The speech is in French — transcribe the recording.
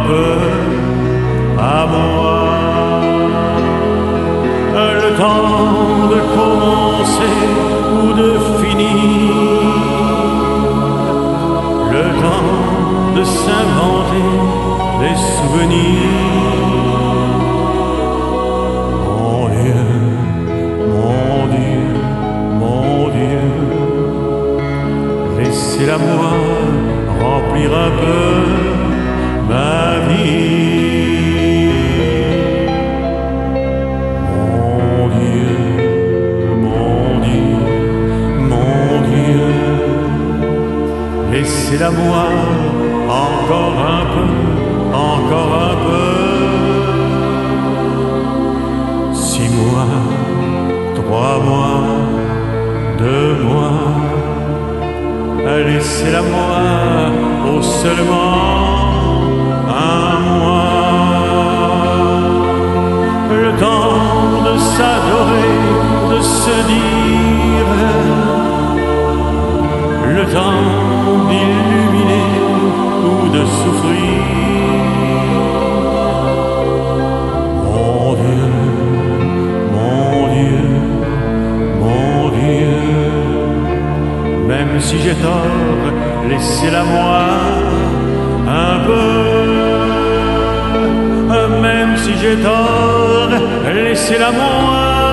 peu à moi. Le temps de commencer ou de finir, le temps de s'inventer des souvenirs. Mon Dieu, mon Dieu, mon Dieu, laissez-la-moi remplir un peu ma vie. Mon Dieu, mon Dieu, mon Dieu, laissez-la-moi encore un peu, encore un peu. 6 mois, 3 mois, 2 mois, laissez-la-moi, oh seulement un mois. Le temps de s'adorer, de se dire, le temps d'illuminer ou de souffrir. Mon Dieu, mon Dieu, mon Dieu, même si j'ai tort, laissez-la-moi un peu. Même si j'ai tort, laissez-la-moi